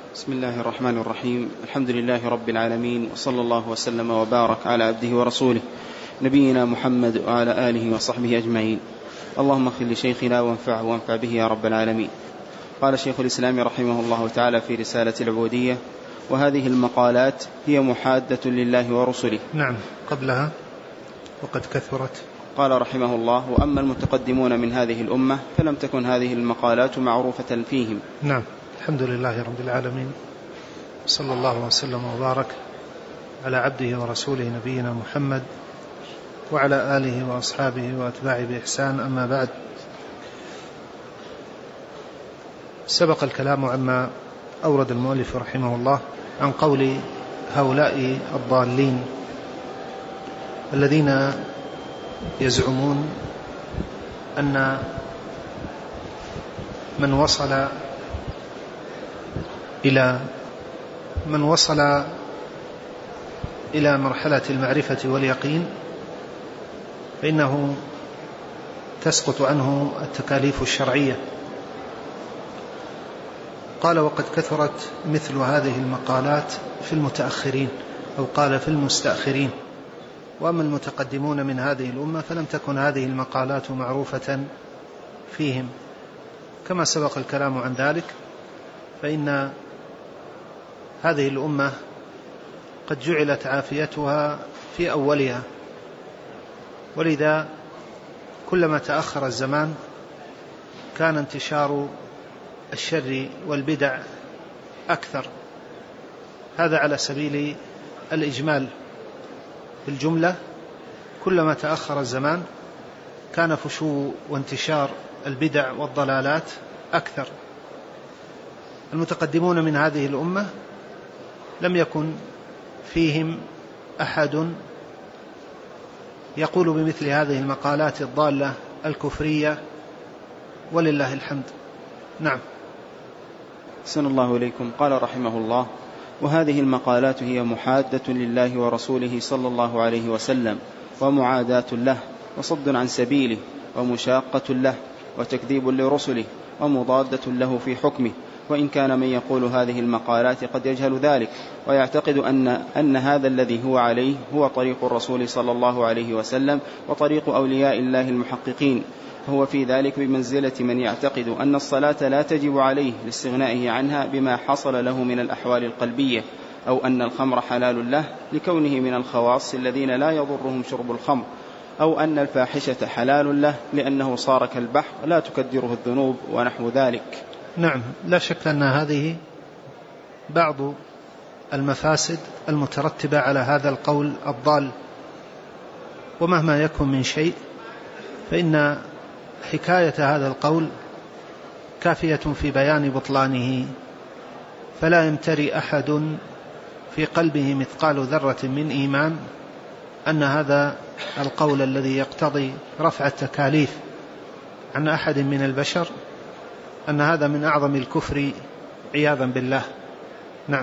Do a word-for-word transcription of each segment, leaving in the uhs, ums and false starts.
بسم الله الرحمن الرحيم. الحمد لله رب العالمين، وصلى الله وسلم وبارك على عبده ورسوله نبينا محمد وعلى آله وصحبه أجمعين. اللهم اغفر لشيخنا وانفعه وانفع به يا رب العالمين. قال شيخ الإسلام رحمه الله تعالى في رسالة العبودية: وهذه المقالات هي محادة لله ورسله. نعم، قبلها وقد كثرت. قال رحمه الله: وأما المتقدمون من هذه الأمة فلم تكن هذه المقالات معروفة فيهم. نعم، الحمد لله رب العالمين، صلى الله وسلم وبارك على عبده ورسوله نبينا محمد وعلى آله وأصحابه وأتباعه بإحسان. أما بعد، سبق الكلام عما أورد المؤلف رحمه الله عن قول هؤلاء الضالين الذين يزعمون أن من وصل إلى من وصل إلى مرحلة المعرفة واليقين فإنه تسقط عنه التكاليف الشرعية. قال: وقد كثرت مثل هذه المقالات في المتأخرين، أو قال في المستأخرين. وأما المتقدمون من هذه الأمة فلم تكن هذه المقالات معروفة فيهم. كما سبق الكلام عن ذلك، فإن هذه الأمة قد جعلت عافيتها في أولها، ولذا كلما تأخر الزمان كان انتشار الشر والبدع أكثر. هذا على سبيل الإجمال. في الجملة، كلما تأخر الزمان كان فشو وانتشار البدع والضلالات أكثر. المتقدمون من هذه الأمة لم يكن فيهم أحد يقول بمثل هذه المقالات الضالة الكفرية، ولله الحمد. نعم. أحسن الله إليكم. قال رحمه الله: وهذه المقالات هي محادة لله ورسوله صلى الله عليه وسلم، ومعاداة له، وصد عن سبيله، ومشاقة له، وتكذيب لرسله، ومضادة له في حكمه. وإن كان من يقول هذه المقالات قد يجهل ذلك، ويعتقد أن, أن هذا الذي هو عليه هو طريق الرسول صلى الله عليه وسلم وطريق أولياء الله المحققين، فهو في ذلك بمنزلة من يعتقد أن الصلاة لا تجب عليه لاستغنائه عنها بما حصل له من الأحوال القلبية، أو أن الخمر حلال له لكونه من الخواص الذين لا يضرهم شرب الخمر، أو أن الفاحشة حلال له لأنه صار كالبحر لا تكدره الذنوب، ونحو ذلك. نعم، لا شك أن هذه بعض المفاسد المترتبة على هذا القول الضال. ومهما يكن من شيء فإن حكاية هذا القول كافية في بيان بطلانه، فلا يمتري أحد في قلبه مثقال ذرة من إيمان أن هذا القول الذي يقتضي رفع التكاليف عن أحد من البشر أن هذا من أعظم الكفر عياذا بالله. نعم.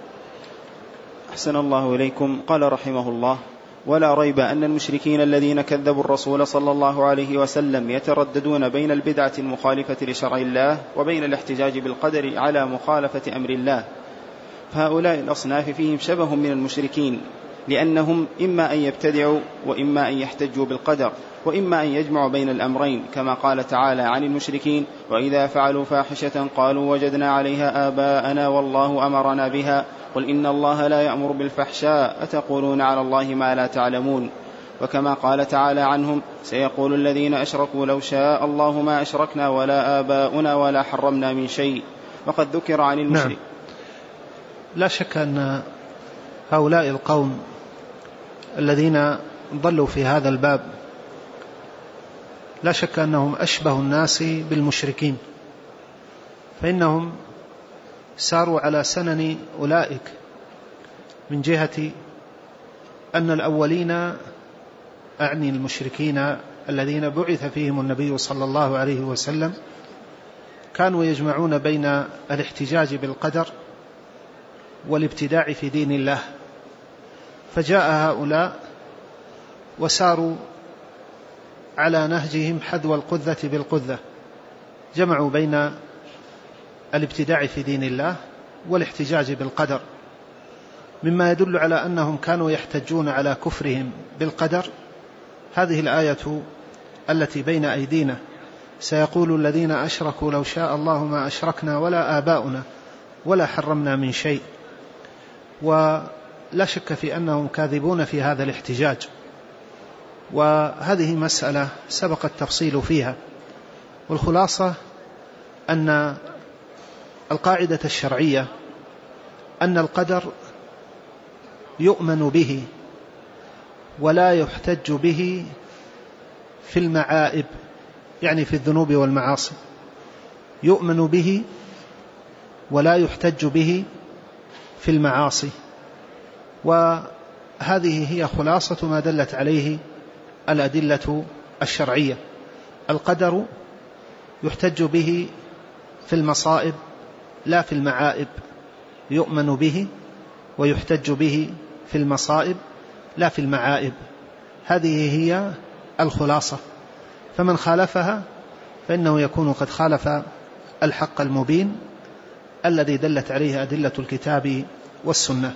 أحسن الله إليكم. قال رحمه الله: ولا ريب أن المشركين الذين كذبوا الرسول صلى الله عليه وسلم يترددون بين البدعة المخالفة لشرع الله وبين الاحتجاج بالقدر على مخالفة أمر الله، فهؤلاء الأصناف فيهم شبه من المشركين، لأنهم إما أن يبتدعوا وإما أن يحتجوا بالقدر، وإما أن يجمعوا بين الأمرين، كما قال تعالى عن المشركين: وإذا فعلوا فاحشة قالوا وجدنا عليها آباءنا والله أمرنا بها قل إن الله لا يأمر بالفحشاء أتقولون على الله ما لا تعلمون. وكما قال تعالى عنهم: سيقول الذين أشركوا لو شاء الله ما أشركنا ولا آباؤنا ولا حرمنا من شيء. وقد ذكر عن المشرك. نعم. لا شك أن هؤلاء القوم الذين ضلوا في هذا الباب لا شك أنهم أشبه الناس بالمشركين، فإنهم ساروا على سنن أولئك من جهة أن الأولين، أعني المشركين الذين بعث فيهم النبي صلى الله عليه وسلم، كانوا يجمعون بين الاحتجاج بالقدر والابتداع في دين الله. فجاء هؤلاء وساروا على نهجهم حذو القذة بالقذة، جمعوا بين الابتداع في دين الله والاحتجاج بالقدر. مما يدل على أنهم كانوا يحتجون على كفرهم بالقدر هذه الآية التي بين أيدينا: سيقول الذين أشركوا لو شاء الله ما أشركنا ولا آباؤنا ولا حرمنا من شيء. ولا شك في أنهم كاذبون في هذا الاحتجاج، وهذه مسألة سبق التفصيل فيها. والخلاصة أن القاعدة الشرعية أن القدر يؤمن به ولا يحتج به في المعائب، يعني في الذنوب والمعاصي، يؤمن به ولا يحتج به في المعاصي. وهذه هي خلاصة ما دلت عليه الأدلة الشرعية. القدر يحتج به في المصائب لا في المعائب، يؤمن به ويحتج به في المصائب لا في المعائب. هذه هي الخلاصة، فمن خالفها فإنه يكون قد خالف الحق المبين الذي دلت عليه أدلة الكتاب والسنة.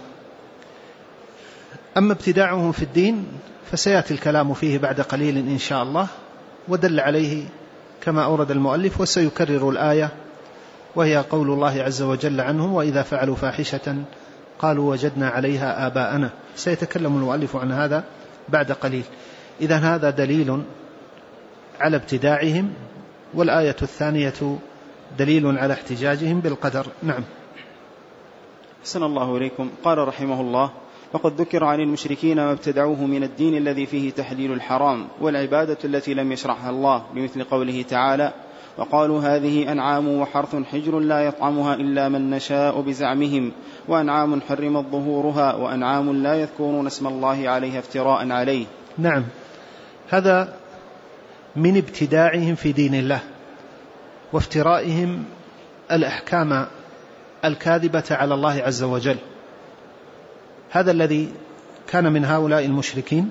أما ابتداعهم في الدين فسيأتي الكلام فيه بعد قليل إن شاء الله، ودل عليه كما أورد المؤلف وسيكرر الآية، وهي قول الله عز وجل عنهم: وإذا فعلوا فاحشة قالوا وجدنا عليها آباءنا. سيتكلم المؤلف عن هذا بعد قليل. إذن هذا دليل على ابتداعهم، والآية الثانية دليل على احتجاجهم بالقدر. نعم. أحسن الله إليكم. قال رحمه الله: وقد ذكر عن المشركين ما ابتدعوه من الدين الذي فيه تحليل الحرام والعبادة التي لم يشرعها الله، بمثل قوله تعالى: وقالوا هذه أنعام وحرث حجر لا يطعمها إلا من نشاء بزعمهم، وأنعام حرمت ظهورها، وأنعام لا يذكرون اسم الله عليها افتراء عليه. نعم، هذا من ابتداعهم في دين الله وافترائهم الأحكام الكاذبة على الله عز وجل. هذا الذي كان من هؤلاء المشركين،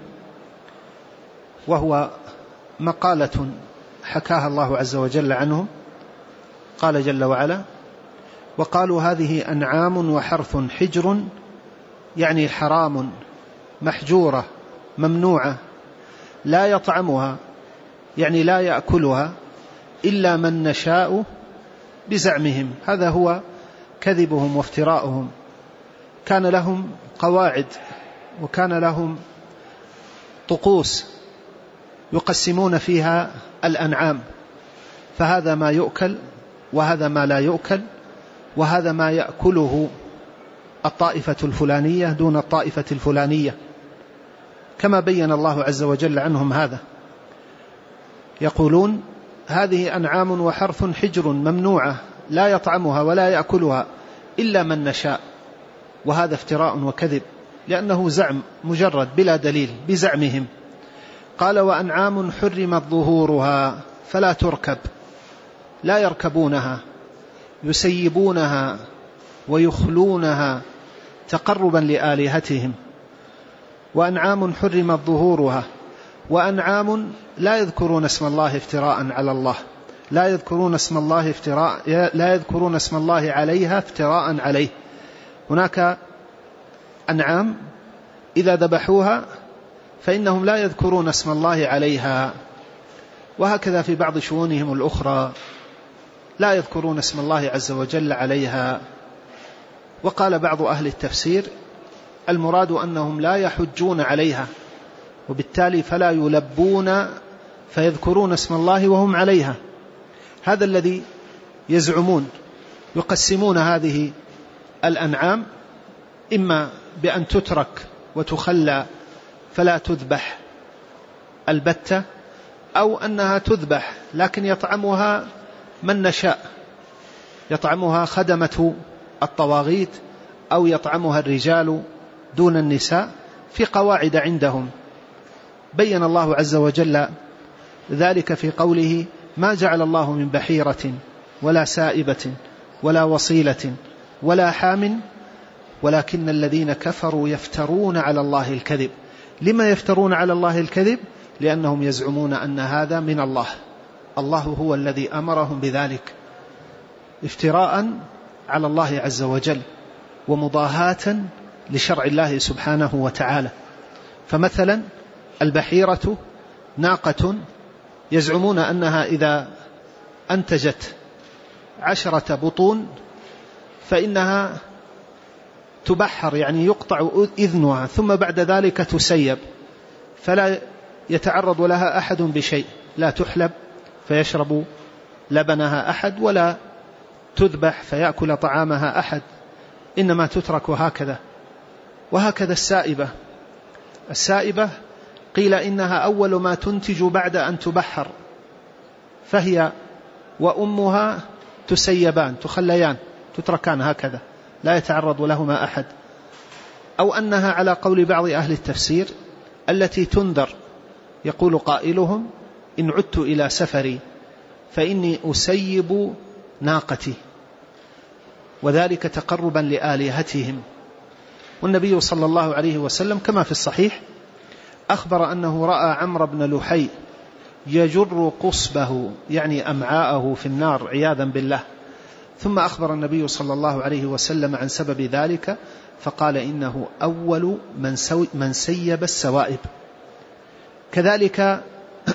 وهو مقالة حكاها الله عز وجل عنهم. قال جل وعلا: وقالوا هذه أنعام وحرث حجر، يعني حرام محجورة ممنوعة، لا يطعمها يعني لا يأكلها إلا من نشاء بزعمهم. هذا هو كذبهم وافتراؤهم. كان لهم قواعد وكان لهم طقوس يقسمون فيها الأنعام، فهذا ما يؤكل وهذا ما لا يؤكل، وهذا ما يأكله الطائفة الفلانية دون الطائفة الفلانية، كما بين الله عز وجل عنهم هذا. يقولون هذه أنعام وحرث حجر ممنوعة لا يطعمها ولا يأكلها إلا من نشاء، وهذا افتراء وكذب، لأنه زعم مجرد بلا دليل بزعمهم. قال: وأنعام حرمت ظهورها فلا تركب، لا يركبونها، يسيبونها ويخلونها تقربا لآلهتهم. وأنعام حرمت ظهورها، وأنعام لا يذكرون اسم الله افتراء على الله، لا يذكرون اسم الله افتراء لا يذكرون اسم الله عليها افتراء عليه. هناك أنعام إذا ذبحوها فإنهم لا يذكرون اسم الله عليها، وهكذا في بعض شؤونهم الأخرى لا يذكرون اسم الله عز وجل عليها. وقال بعض أهل التفسير: المراد أنهم لا يحجون عليها، وبالتالي فلا يلبون فيذكرون اسم الله وهم عليها. هذا الذي يزعمون. يقسمون هذه الأنعام إما بأن تترك وتخلى فلا تذبح البتة، أو أنها تذبح لكن يطعمها من نشاء، يطعمها خدمة الطواغيت أو يطعمها الرجال دون النساء، في قواعد عندهم. بين الله عز وجل ذلك في قوله: ما جعل الله من بحيرة ولا سائبة ولا وصيلة ولا حام ولكن الذين كفروا يفترون على الله الكذب. لما يفترون على الله الكذب؟ لأنهم يزعمون أن هذا من الله، الله هو الذي أمرهم بذلك، افتراء على الله عز وجل ومضاهاة لشرع الله سبحانه وتعالى. فمثلا البحيرة ناقة يزعمون أنها إذا أنتجت عشرة بطون فإنها تبحر، يعني يقطع إذنها ثم بعد ذلك تسيب، فلا يتعرض لها أحد بشيء، لا تحلب فيشرب لبنها أحد، ولا تذبح فيأكل طعامها أحد، إنما تترك هكذا. وهكذا السائبة، السائبة قيل إنها أول ما تنتج بعد أن تبحر، فهي وأمها تسيبان تخليان تتركان هكذا لا يتعرض لهما أحد. أو أنها على قول بعض أهل التفسير التي تنذر، يقول قائلهم إن عدت إلى سفري فإني أسيب ناقتي، وذلك تقربا لآلهتهم. والنبي صلى الله عليه وسلم كما في الصحيح أخبر أنه رأى عمرو بن لحي يجر قصبه يعني أمعاءه في النار عياذا بالله، ثم أخبر النبي صلى الله عليه وسلم عن سبب ذلك فقال إنه أول من, من سيب السوائب. كذلك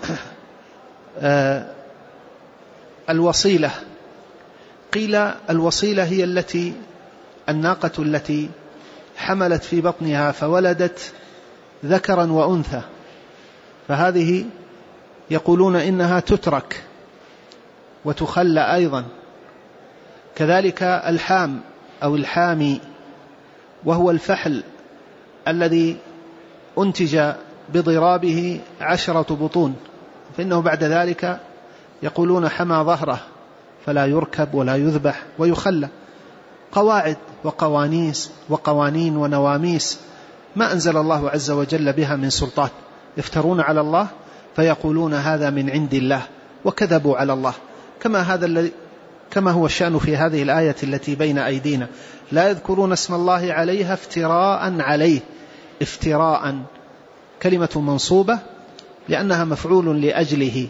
الوصيلة، قيل الوصيلة هي التي الناقة التي حملت في بطنها فولدت ذكرا وأنثى، فهذه يقولون إنها تترك وتخلى أيضا. كذلك الحام أو الحامي، وهو الفحل الذي أنتج بضرابه عشرة بطون، فإنه بعد ذلك يقولون حمى ظهره فلا يركب ولا يذبح ويخلى. قواعد وقوانيس وقوانين ونواميس ما أنزل الله عز وجل بها من سلطان، يفترون على الله فيقولون هذا من عند الله وكذبوا على الله، كما هذا الذي كما هو الشأن في هذه الآية التي بين أيدينا، لا يذكرون اسم الله عليها افتراء عليه. افتراء كلمة منصوبة لأنها مفعول لأجله،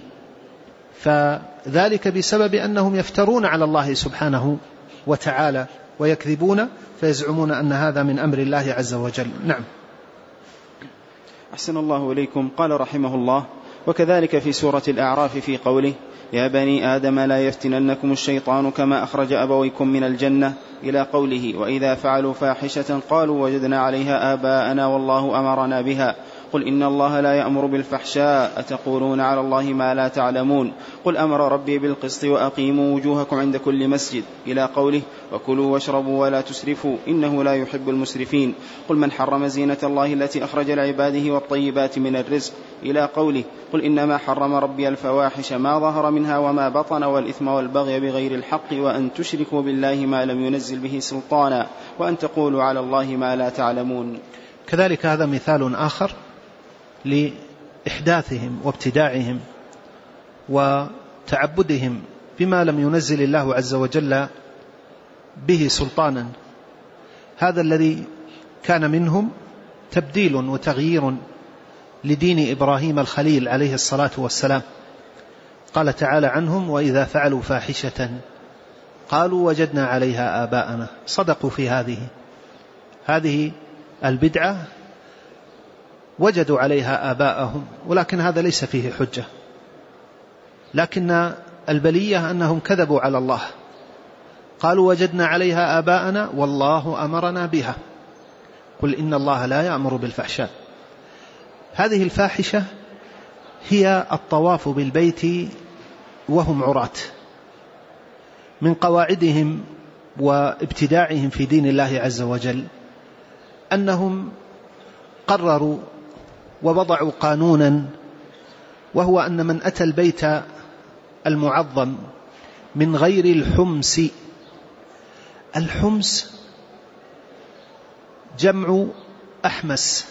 فذلك بسبب أنهم يفترون على الله سبحانه وتعالى ويكذبون فيزعمون أن هذا من أمر الله عز وجل. نعم. أحسن الله إليكم. قال رحمه الله: وكذلك في سورة الأعراف في قوله: يا بني آدم لا يفتننكم الشيطان كما أخرج أبويكم من الجنة، إلى قوله: وإذا فعلوا فاحشة قالوا وجدنا عليها آباءنا والله أمرنا بها. قل إن الله لا يأمر بالفحشاء أتقولون على الله ما لا تعلمون. قل أمر ربي بالقسط وأقيموا وجوهكم عند كل مسجد، إلى قوله: وكلوا واشربوا ولا تسرفوا إنه لا يحب المسرفين. قل من حرم زينة الله التي أخرج لعباده والطيبات من الرزق، إلى قوله: قل إنما حرم ربي الفواحش ما ظهر منها وما بطن والإثم والبغي بغير الحق وأن تشركوا بالله ما لم ينزل به سلطانا وأن تقولوا على الله ما لا تعلمون. كذلك هذا مثال آخر لإحداثهم وابتداعهم وتعبدهم بما لم ينزل الله عز وجل به سلطانا. هذا الذي كان منهم تبديل وتغيير لدين إبراهيم الخليل عليه الصلاة والسلام. قال تعالى عنهم: وإذا فعلوا فاحشة قالوا وجدنا عليها آباءنا. صدقوا في هذه هذه البدعة، وجدوا عليها آباءهم، ولكن هذا ليس فيه حجة، لكن البلية أنهم كذبوا على الله، قالوا وجدنا عليها آباءنا والله أمرنا بها. قل إن الله لا يأمر بالفحشاء. هذه الفاحشة هي الطواف بالبيت وهم عراة. من قواعدهم وابتداعهم في دين الله عز وجل أنهم قرروا ووضعوا قانونا، وهو أن من أتى البيت المعظم من غير الحمس، الحمس جمع أحمس،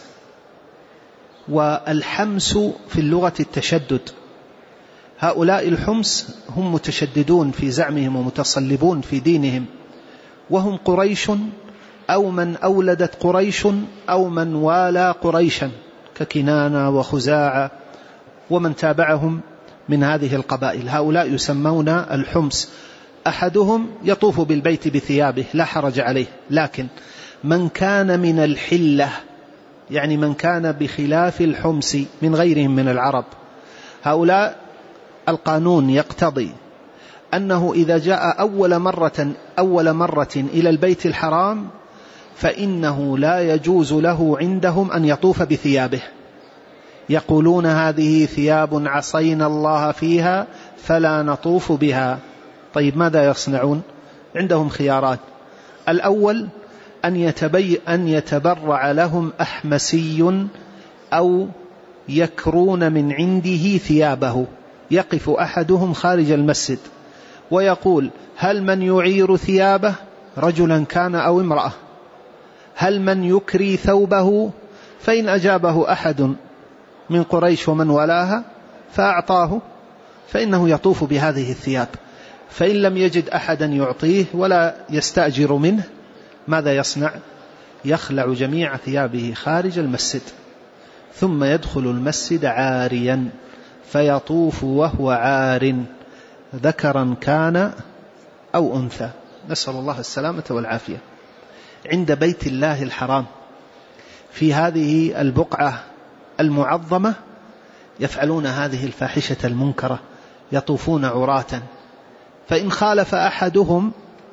والحمس في اللغة التشدد. هؤلاء الحمس هم متشددون في زعمهم ومتصلبون في دينهم، وهم قريش أو من أولدت قريش أو من والى قريشا ككنانة وخزاعة ومن تابعهم من هذه القبائل. هؤلاء يسمون الحمس. أحدهم يطوف بالبيت بثيابه لا حرج عليه، لكن من كان من الحلة، يعني من كان بخلاف الحمس من غيرهم من العرب، هؤلاء القانون يقتضي أنه إذا جاء أول مرة, أول مرة إلى البيت الحرام فإنه لا يجوز له عندهم أن يطوف بثيابه، يقولون هذه ثياب عصينا الله فيها فلا نطوف بها. طيب ماذا يصنعون؟ عندهم خيارات. الأول أن, يتبي أن يتبرع لهم أحمسي أو يكرون من عنده ثيابه، يقف أحدهم خارج المسجد ويقول هل من يعير ثيابه رجلا كان أو امرأة، هل من يكري ثوبه، فإن أجابه أحد من قريش ومن ولاها فأعطاه فإنه يطوف بهذه الثياب. فإن لم يجد أحدا يعطيه ولا يستأجر منه ماذا يصنع؟ يخلع جميع ثيابه خارج المسجد ثم يدخل المسجد عاريا فيطوف وهو عار ذكرا كان أو أنثى، نسأل الله السلامة والعافية. عند بيت الله الحرام في هذه البقعة المعظمة يفعلون هذه الفاحشة المنكرة، يطوفون عراة. فإن خالف أحدهم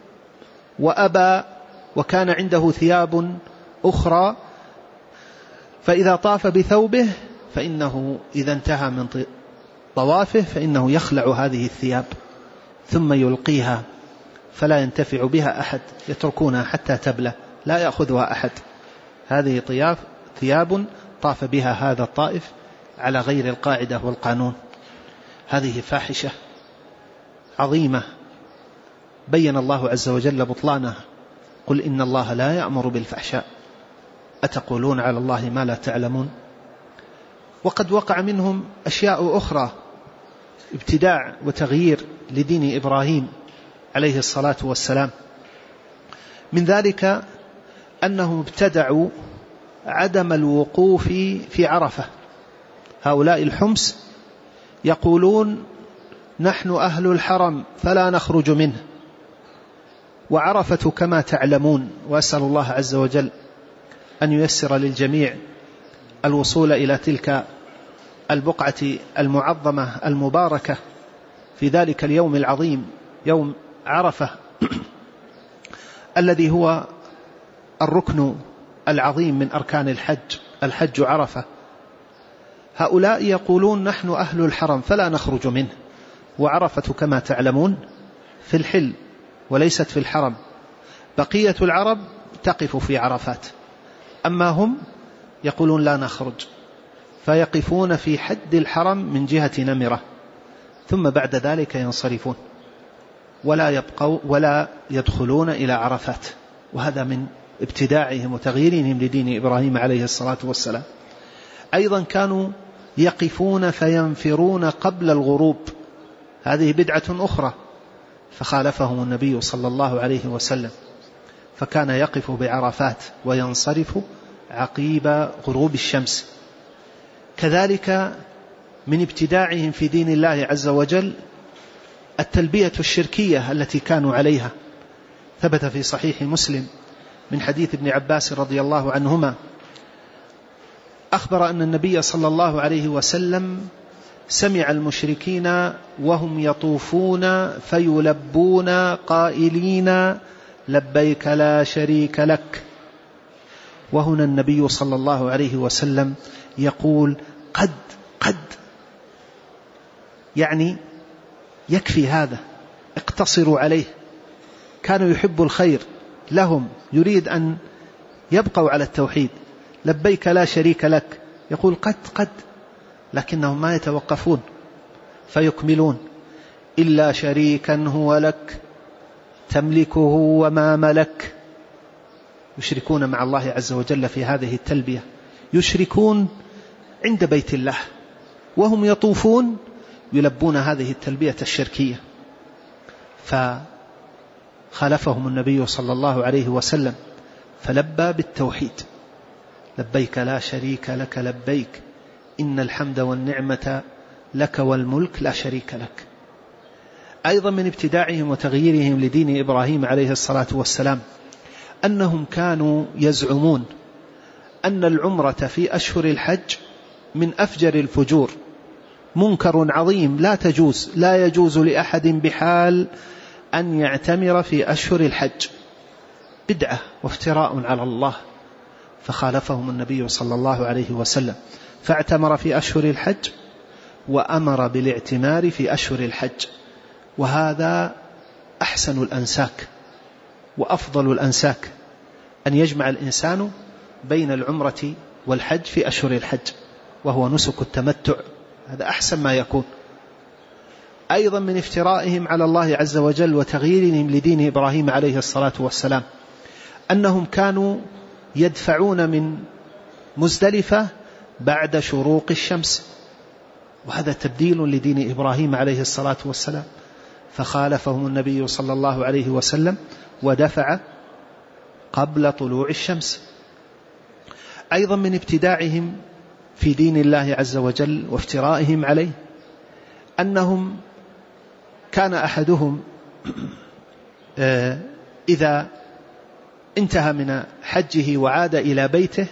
وأبى وكان عنده ثياب أخرى فإذا طاف بثوبه فإنه إذا انتهى من طوافه فإنه يخلع هذه الثياب ثم يلقيها فلا ينتفع بها أحد، يتركونها حتى تبلى لا يأخذها أحد. هذه طياف ثياب طاف بها هذا الطائف على غير القاعدة والقانون. هذه فاحشة عظيمة بين الله عز وجل بطلانها. قل إن الله لا يأمر بالفحشاء أتقولون على الله ما لا تعلمون. وقد وقع منهم أشياء أخرى، ابتداع وتغيير لدين إبراهيم عليه الصلاة والسلام. من ذلك أنهم ابتدعوا عدم الوقوف في عرفة. هؤلاء الحمس يقولون نحن أهل الحرم فلا نخرج منه، وعرفة كما تعلمون، وأسأل الله عز وجل أن ييسر للجميع الوصول إلى تلك البقعة المعظمة المباركة في ذلك اليوم العظيم يوم عرفة الذي هو الركن العظيم من أركان الحج، الحج عرفة. هؤلاء يقولون نحن أهل الحرم فلا نخرج منه، وعرفة كما تعلمون في الحل وليست في الحرم. بقية العرب تقف في عرفات، أما هم يقولون لا نخرج، فيقفون في حد الحرم من جهة نمرة ثم بعد ذلك ينصرفون ولا يبقوا ولا يدخلون إلى عرفات. وهذا من ابتداعهم وتغييرهم لدين إبراهيم عليه الصلاة والسلام. أيضا كانوا يقفون فينفرون قبل الغروب، هذه بدعة أخرى، فخالفهم النبي صلى الله عليه وسلم فكان يقف بعرفات وينصرف عقيب غروب الشمس. كذلك من ابتداعهم في دين الله عز وجل التلبية الشركية التي كانوا عليها. ثبت في صحيح مسلم من حديث ابن عباس رضي الله عنهما أخبر أن النبي صلى الله عليه وسلم سمع المشركين وهم يطوفون فيلبون قائلين لبيك لا شريك لك. وهنا النبي صلى الله عليه وسلم يقول قد قد يعني يكفي هذا، اقتصروا عليه. كانوا يحب الخير لهم، يريد أن يبقوا على التوحيد. لبيك لا شريك لك، يقول قد قد، لكنهم ما يتوقفون فيكملون إلا شريكا هو لك تملكه وما ملك. يشركون مع الله عز وجل في هذه التلبية، يشركون عند بيت الله وهم يطوفون يلبون هذه التلبية الشركية. فخالفهم النبي صلى الله عليه وسلم فلبى بالتوحيد، لبيك لا شريك لك لبيك إن الحمد والنعمة لك والملك لا شريك لك. أيضا من ابتداعهم وتغييرهم لدين إبراهيم عليه الصلاة والسلام أنهم كانوا يزعمون أن العمرة في أشهر الحج من أفجر الفجور، منكر عظيم لا تجوز، لا يجوز لأحد بحال أن يعتمر في أشهر الحج، بدعة وافتراء على الله. فخالفهم النبي صلى الله عليه وسلم فاعتمر في أشهر الحج وأمر بالاعتمار في أشهر الحج، وهذا أحسن الأنساك وأفضل الأنساك، أن يجمع الإنسان بين العمرة والحج في أشهر الحج، وهو نسك التمتع، هذا أحسن ما يكون. أيضا من افترائهم على الله عز وجل وتغييرهم لدين إبراهيم عليه الصلاة والسلام أنهم كانوا يدفعون من مزدلفة بعد شروق الشمس، وهذا تبديل لدين إبراهيم عليه الصلاة والسلام، فخالفهم النبي صلى الله عليه وسلم ودفع قبل طلوع الشمس. أيضا من ابتداعهم في دين الله عز وجل وافترائهم عليه أنهم كان أحدهم إذا انتهى من حجه وعاد إلى بيته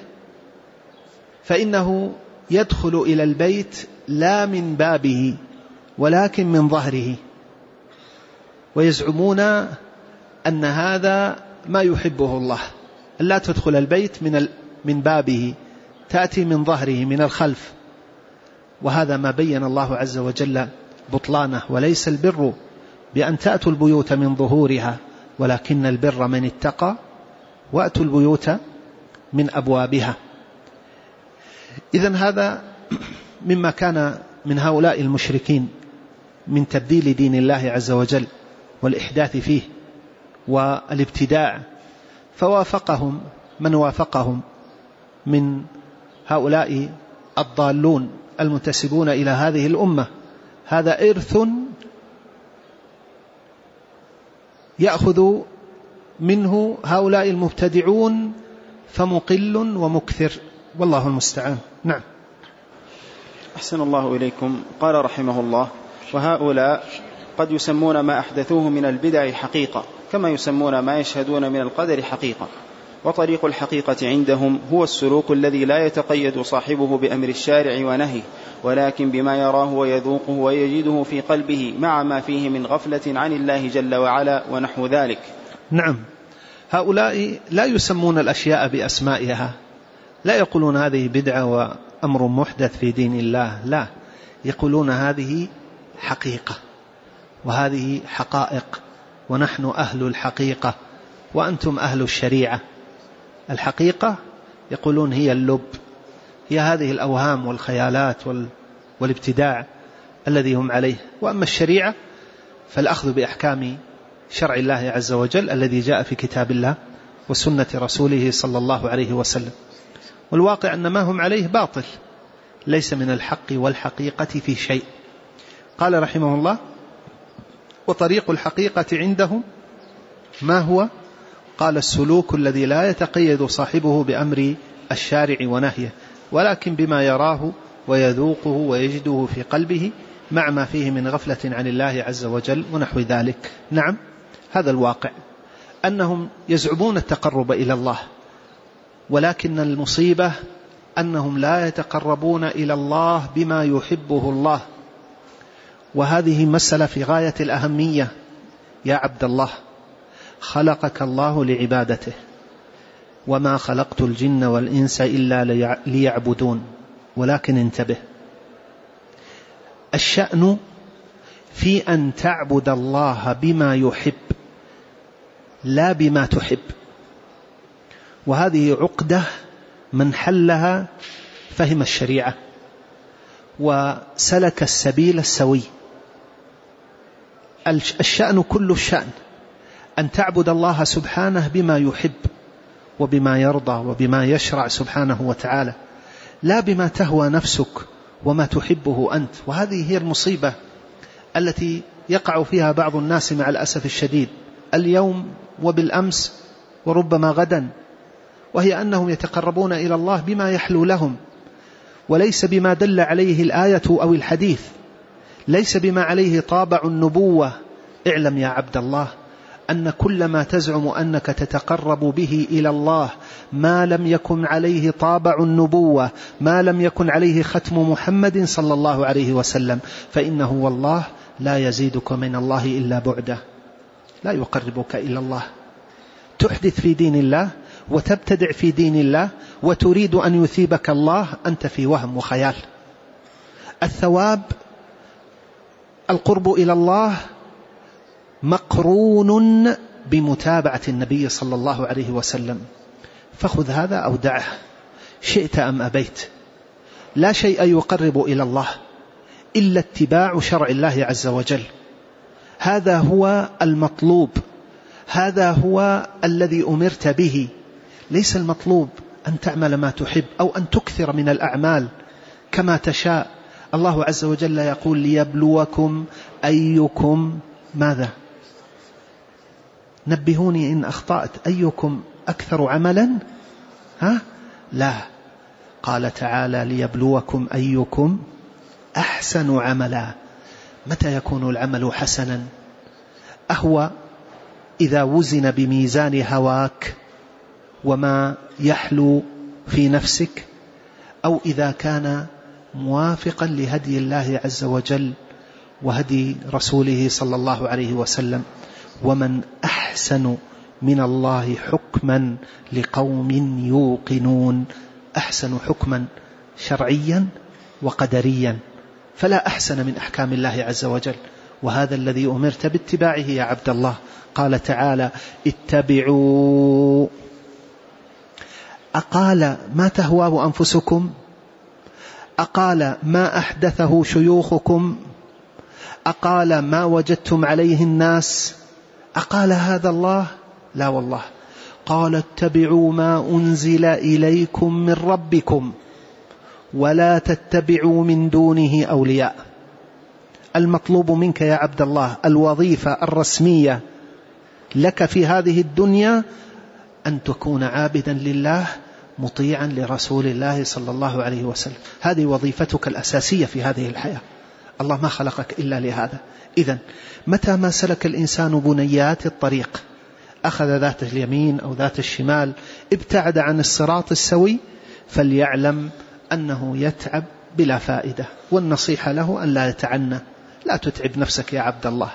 فإنه يدخل إلى البيت لا من بابه ولكن من ظهره، ويزعمون أن هذا ما يحبه الله، لا تدخل البيت من من بابه، تأتي من ظهره من الخلف، وهذا ما بين الله عز وجل بطلانه. وليس البر بأن تأتوا البيوت من ظهورها ولكن البر من اتقى وأتوا البيوت من أبوابها. إذن هذا مما كان من هؤلاء المشركين من تبديل دين الله عز وجل والإحداث فيه والابتداع، فوافقهم من وافقهم من هؤلاء الضالون المنتسبون إلى هذه الأمة. هذا إرث يأخذ منه هؤلاء المبتدعون فمقل ومكثر، والله المستعان. نعم. أحسن الله إليكم. قال رحمه الله: وهؤلاء قد يسمون ما أحدثوه من البدع حقيقة، كما يسمون ما يشهدون من القدر حقيقة. وطريق الحقيقة عندهم هو السلوك الذي لا يتقيد صاحبه بأمر الشارع ونهيه، ولكن بما يراه ويذوقه ويجده في قلبه مع ما فيه من غفلة عن الله جل وعلا ونحو ذلك. نعم، هؤلاء لا يسمون الأشياء بأسمائها، لا يقولون هذه بدعة وأمر محدث في دين الله، لا، يقولون هذه حقيقة وهذه حقائق، ونحن أهل الحقيقة وأنتم أهل الشريعة. الحقيقة يقولون هي اللب، هي هذه الأوهام والخيالات والابتداع الذي هم عليه، وأما الشريعة فالأخذ بأحكام شرع الله عز وجل الذي جاء في كتاب الله وسنة رسوله صلى الله عليه وسلم. والواقع أن ما هم عليه باطل، ليس من الحق والحقيقة في شيء. قال رحمه الله: وطريق الحقيقة عندهم ما هو؟ قال: السلوك الذي لا يتقيد صاحبه بأمر الشارع ونهيه، ولكن بما يراه ويذوقه ويجده في قلبه مع ما فيه من غفلة عن الله عز وجل ونحو ذلك. نعم، هذا الواقع، أنهم يزعمون التقرب إلى الله، ولكن المصيبة أنهم لا يتقربون إلى الله بما يحبه الله، وهذه مسألة في غاية الأهمية. يا عبد الله، خلقك الله لعبادته، وما خلقت الجن والإنس إلا ليعبدون. ولكن انتبه، الشأن في أن تعبد الله بما يحب لا بما تحب، وهذه عقدة من حلها فهم الشريعة وسلك السبيل السوي. الشأن كل الشأن أن تعبد الله سبحانه بما يحب وبما يرضى وبما يشرع سبحانه وتعالى، لا بما تهوى نفسك وما تحبه أنت. وهذه هي المصيبة التي يقع فيها بعض الناس مع الأسف الشديد اليوم وبالأمس وربما غدا، وهي أنهم يتقربون إلى الله بما يحلو لهم، وليس بما دل عليه الآية أو الحديث، ليس بما عليه طابع النبوة اعلم يا عبد الله أن كل ما تزعم أنك تتقرب به إلى الله ما لم يكن عليه طابع النبوة، ما لم يكن عليه ختم محمد صلى الله عليه وسلم، فإنه والله لا يزيدك من الله إلا بعده، لا يقربك إلى الله. تحدث في دين الله وتبتدع في دين الله وتريد أن يثيبك الله، أنت في وهم وخيال. الثواب القرب إلى الله مقرون بمتابعة النبي صلى الله عليه وسلم، فخذ هذا أو دعه شئت أم أبيت. لا شيء يقرب إلى الله إلا اتباع شرع الله عز وجل، هذا هو المطلوب، هذا هو الذي أمرت به. ليس المطلوب أن تعمل ما تحب أو أن تكثر من الأعمال كما تشاء. الله عز وجل يقول ليبلوكم أيكم ماذا؟ نبهوني إن أخطأت، أيكم أكثر عملا؟ ها؟ لا، قال تعالى ليبلوكم أيكم أحسن عملا. متى يكون العمل حسنا؟ أهو إذا وزن بميزان هواك وما يحلو في نفسك، أو إذا كان موافقا لهدي الله عز وجل وهدي رسوله صلى الله عليه وسلم. ومن أحسن من الله حكما لقوم يوقنون. أحسن حكما شرعيا وقدريا، فلا أحسن من أحكام الله عز وجل، وهذا الذي أمرت باتباعه يا عبد الله. قال تعالى اتبعوا. أقال ما تهواه أنفسكم؟ أقال ما أحدثه شيوخكم؟ أقال ما وجدتم عليه الناس؟ أقال هذا الله؟ لا والله، قال اتبعوا ما أنزل إليكم من ربكم ولا تتبعوا من دونه أولياء. المطلوب منك يا عبد الله، الوظيفة الرسمية لك في هذه الدنيا أن تكون عابدا لله مطيعا لرسول الله صلى الله عليه وسلم. هذه وظيفتك الأساسية في هذه الحياة. الله ما خلقك إلا لهذا. إذن متى ما سلك الإنسان بنيات الطريق، أخذ ذات اليمين أو ذات الشمال، ابتعد عن الصراط السوي، فليعلم أنه يتعب بلا فائدة. والنصيحة له أن لا يتعنى، لا تتعب نفسك يا عبد الله.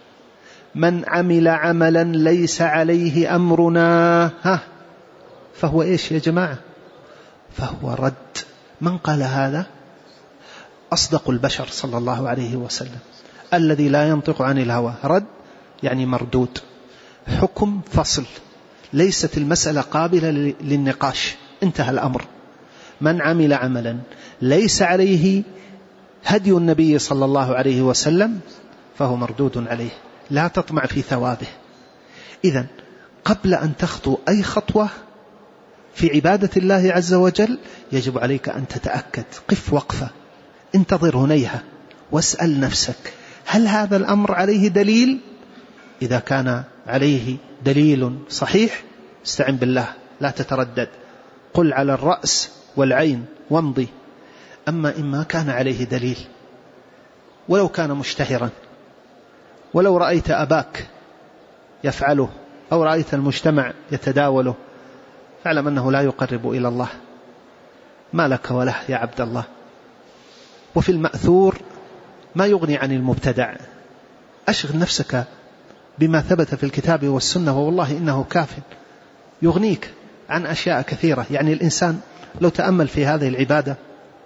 من عمل عملا ليس عليه أمرنا ها فهو إيش يا جماعة؟ فهو رد. من قال هذا؟ أصدق البشر صلى الله عليه وسلم، الذي لا ينطق عن الهوى. رد يعني مردود، حكم فصل، ليست المسألة قابلة للنقاش، انتهى الأمر. من عمل عملا ليس عليه هدي النبي صلى الله عليه وسلم فهو مردود عليه، لا تطمع في ثوابه. إذن قبل أن تخطو أي خطوة في عبادة الله عز وجل يجب عليك أن تتأكد، قف وقفة، انتظر هنيها، واسأل نفسك هل هذا الأمر عليه دليل؟ إذا كان عليه دليل صحيح استعن بالله، لا تتردد، قل على الرأس والعين وامضي. أما إما كان عليه دليل ولو كان مشتهرا، ولو رأيت أباك يفعله أو رأيت المجتمع يتداوله، فاعلم أنه لا يقرب إلى الله، ما لك وله يا عبد الله. وفي المأثور ما يغني عن المبتدع. أشغل نفسك بما ثبت في الكتاب والسنة، والله إنه كاف يغنيك عن أشياء كثيرة. يعني الإنسان لو تأمل في هذه العبادة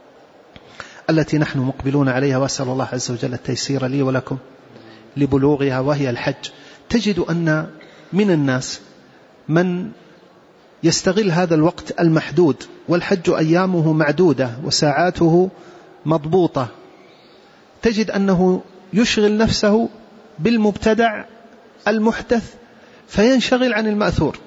التي نحن مقبلون عليها، وأسأل الله عز وجل التيسير لي ولكم لبلوغها، وهي الحج، تجد أن من الناس من يستغل هذا الوقت المحدود، والحج أيامه معدودة وساعاته مضبوطة، تجد أنه يشغل نفسه بالمبتدع المحدث فينشغل عن المأثور.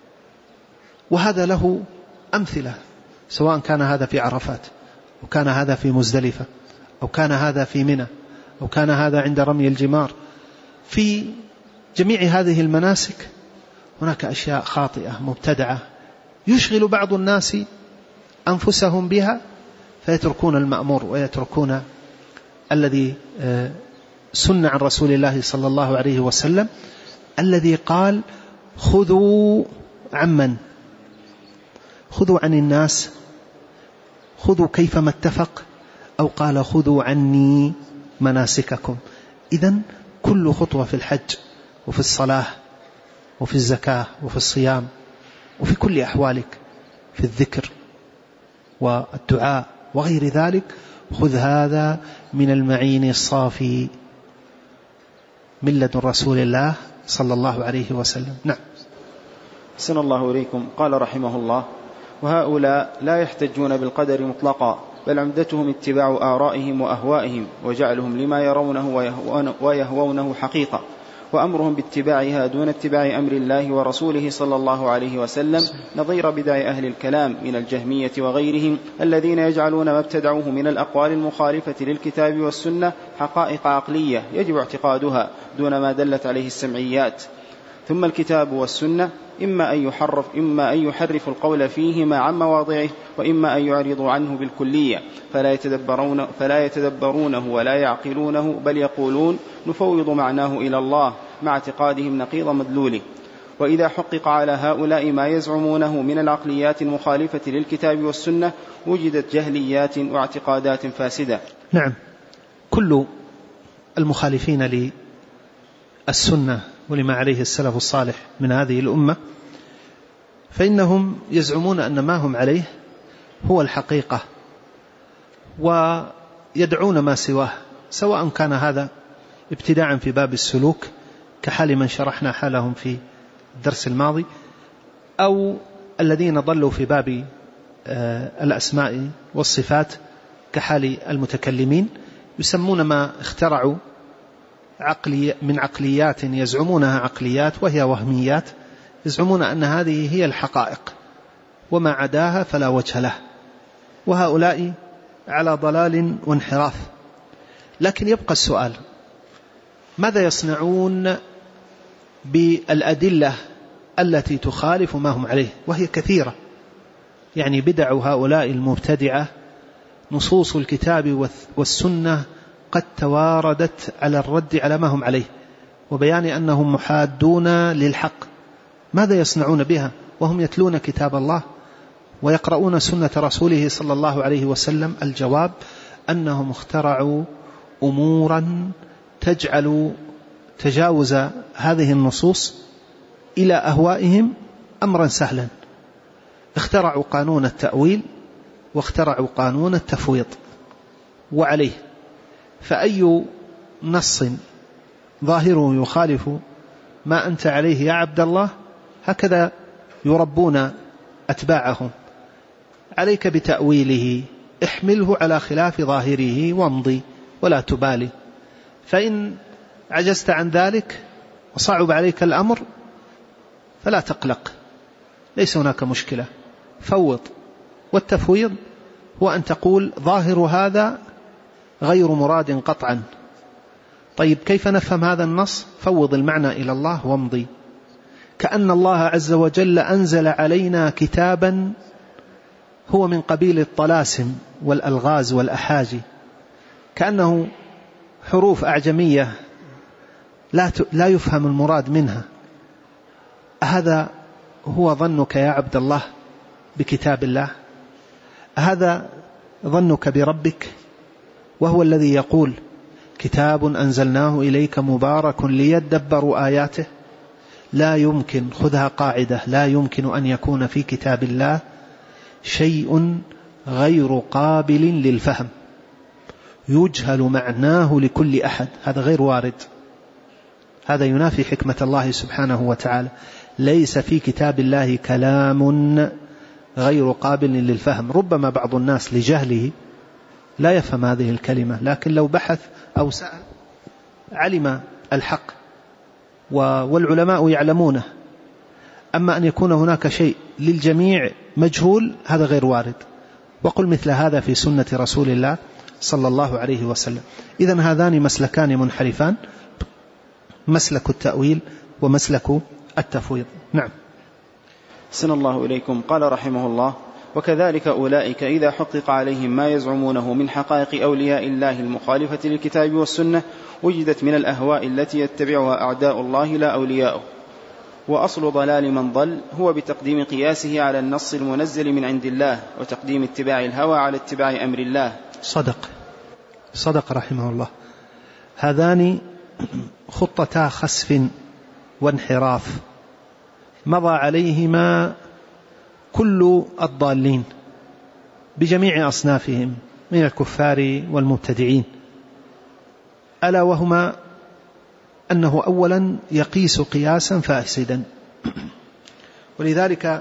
وهذا له أمثلة، سواء كان هذا في عرفات، أو كان هذا في مزدلفة، أو كان هذا في منى، أو كان هذا عند رمي الجمار. في جميع هذه المناسك هناك أشياء خاطئة مبتدعة يشغل بعض الناس أنفسهم بها، فيتركون المأمور ويتركون الذي سنة عن رسول الله صلى الله عليه وسلم الذي قال خذوا عمن خذوا عن الناس، خذوا كيفما اتفق، أو قال خذوا عني مناسككم. إذن كل خطوة في الحج وفي الصلاة وفي الزكاة وفي الصيام وفي كل أحوالك، في الذكر والدعاء وغير ذلك، خذ هذا من المعين الصافي من لدن رسول الله صلى الله عليه وسلم. نعم. أحسن الله إليكم. قال رحمه الله: وهؤلاء لا يحتجون بالقدر مطلقا، بل عمدتهم اتباع آرائهم وأهوائهم، وجعلهم لما يرونه ويهوونه حقيقة، وأمرهم باتباعها دون اتباع أمر الله ورسوله صلى الله عليه وسلم، نظير بدع أهل الكلام من الجهمية وغيرهم، الذين يجعلون ما ابتدعوه من الأقوال المخالفة للكتاب والسنة حقائق عقلية يجب اعتقادها دون ما دلت عليه السمعيات. ثم الكتاب والسنة إما أن يحرف, إما أن يحرف القول فيهما عن مواضعه، وإما أن يعرضوا عنه بالكلية، فلا يتدبرون فلا يتدبرونه ولا يعقلونه، بل يقولون نفوض معناه إلى الله مع اعتقادهم نقيض مدلوله. وإذا حقق على هؤلاء ما يزعمونه من العقليات المخالفة للكتاب والسنة وجدت جهليات واعتقادات فاسدة. نعم، كل المخالفين للسنة ولما عليه السلف الصالح من هذه الأمة فإنهم يزعمون أن ما هم عليه هو الحقيقة، ويدعون ما سواه، سواء كان هذا ابتداعا في باب السلوك كحال من شرحنا حالهم في الدرس الماضي، أو الذين ضلوا في باب الأسماء والصفات كحال المتكلمين، يسمون ما اخترعوا عقلي من عقليات يزعمونها عقليات وهي وهميات، يزعمون أن هذه هي الحقائق وما عداها فلا وجه له، وهؤلاء على ضلال وانحراف. لكن يبقى السؤال: ماذا يصنعون بالأدلة التي تخالف ما هم عليه؟ وهي كثيرة، يعني بدع هؤلاء المبتدعة نصوص الكتاب والسنة قد تواردت على الرد على ما هم عليه وبيان أنهم محادون للحق. ماذا يصنعون بها وهم يتلون كتاب الله ويقرؤون سنة رسوله صلى الله عليه وسلم؟ الجواب أنهم اخترعوا أمورا تجعل تجاوز هذه النصوص إلى أهوائهم أمرا سهلا. اخترعوا قانون التأويل واخترعوا قانون التفويض، وعليه فأي نص ظاهره يخالف ما أنت عليه يا عبد الله، هكذا يربون أتباعهم: عليك بتأويله، احمله على خلاف ظاهره وامضي ولا تبالي، فإن عجزت عن ذلك وصعب عليك الأمر فلا تقلق، ليس هناك مشكلة، فوض. والتفويض هو أن تقول ظاهر هذا غير مراد قطعا. طيب كيف نفهم هذا النص؟ فوض المعنى إلى الله وامضي. كأن الله عز وجل أنزل علينا كتابا هو من قبيل الطلاسم والألغاز والأحاجي، كأنه حروف أعجمية لا لا يفهم المراد منها. هذا هو ظنك يا عبد الله بكتاب الله؟ هذا ظنك بربك؟ وهو الذي يقول كتاب أنزلناه إليك مبارك ليدبروا آياته. لا يمكن، خذها قاعدة، لا يمكن أن يكون في كتاب الله شيء غير قابل للفهم يجهل معناه لكل أحد، هذا غير وارد، هذا ينافي حكمة الله سبحانه وتعالى. ليس في كتاب الله كلام غير قابل للفهم. ربما بعض الناس لجهله لا يفهم هذه الكلمة، لكن لو بحث أو سأل علم الحق، والعلماء يعلمونه. أما أن يكون هناك شيء للجميع مجهول هذا غير وارد. وقل مثل هذا في سنة رسول الله صلى الله عليه وسلم. إذن هذان مسلكان منحرفان، مسلك التأويل ومسلك التفويض. نعم. سن الله إليكم. قال رحمه الله: وكذلك أولئك إذا حقق عليهم ما يزعمونه من حقائق أولياء الله المخالفة للكتاب والسنة وجدت من الأهواء التي يتبعها أعداء الله لا أولياؤه. وأصل ضلال من ضل هو بتقديم قياسه على النص المنزل من عند الله وتقديم اتباع الهوى على اتباع أمر الله. صدق صدق رحمه الله. هذان خطتا خسف وانحراف مضى عليهما كل الضالين بجميع أصنافهم من الكفار والمبتدعين، ألا وهما أنه أولا يقيس قياسا فاسدا، ولذلك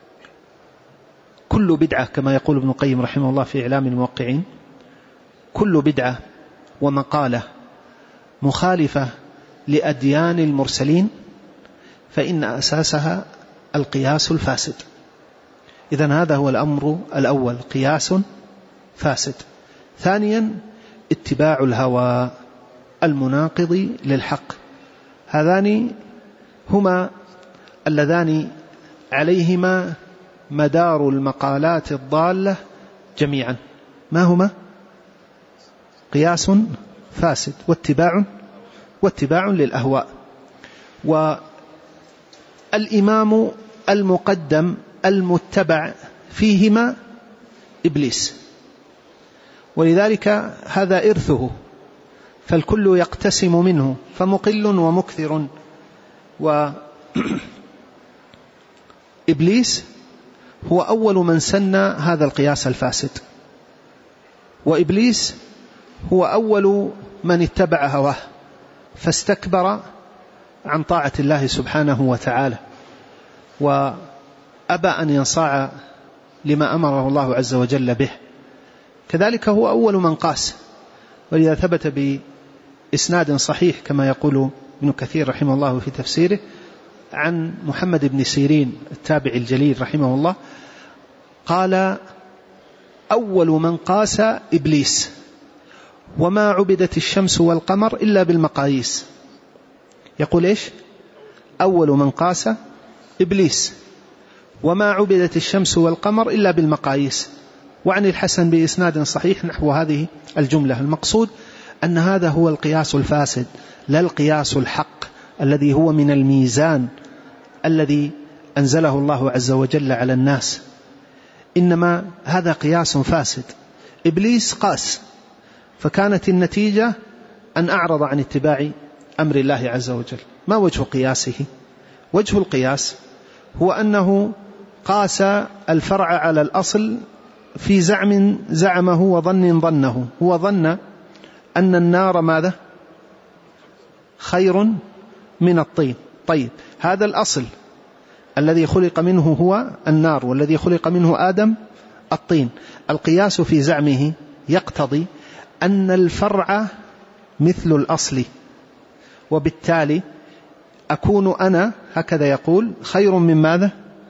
كل بدعة كما يقول ابن القيم رحمه الله في إعلام الموقعين، كل بدعة ومقالة مخالفة لأديان المرسلين فإن أساسها القياس الفاسد. إذن هذا هو الأمر الأول، قياس فاسد. ثانيا اتباع الهوى المناقض للحق، هذان هما اللذان عليهما مدار المقالات الضالة جميعا. ما هما؟ قياس فاسد واتباع واتباع للأهواء. والإمام المقدم المتبع فيهما إبليس، ولذلك هذا إرثه، فالكل يقتسم منه، فمقل ومكثر. وإبليس هو أول من سن هذا القياس الفاسد، وإبليس هو أول من اتبع هواه فاستكبر عن طاعة الله سبحانه وتعالى وأبى أن ينصاع لما أمره الله عز وجل به. كذلك هو أول من قاس، ولذا ثبت بإسناد صحيح كما يقول ابن كثير رحمه الله في تفسيره عن محمد بن سيرين التابع الجليل رحمه الله قال: أول من قاس إبليس، وما عبدت الشمس والقمر إلا بالمقاييس. يقول إيش؟ أول من قاس إبليس، وما عبدت الشمس والقمر إلا بالمقاييس. وعن الحسن بإسناد صحيح نحو هذه الجملة. المقصود أن هذا هو القياس الفاسد، لا القياس الحق الذي هو من الميزان الذي أنزله الله عز وجل على الناس، إنما هذا قياس فاسد. إبليس قاس، فكانت النتيجة أن أعرض عن اتباع أمر الله عز وجل. ما وجه قياسه؟ وجه القياس هو أنه قاس الفرع على الأصل في زعم زعمه وظن ظنه. هو ظن أن النار ماذا؟ خير من الطين. طيب، هذا الأصل الذي خلق منه هو النار، والذي خلق منه آدم الطين. القياس في زعمه يقتضي أن الفرع مثل الأصل، وبالتالي أكون أنا، هكذا يقول، خير من ماذا؟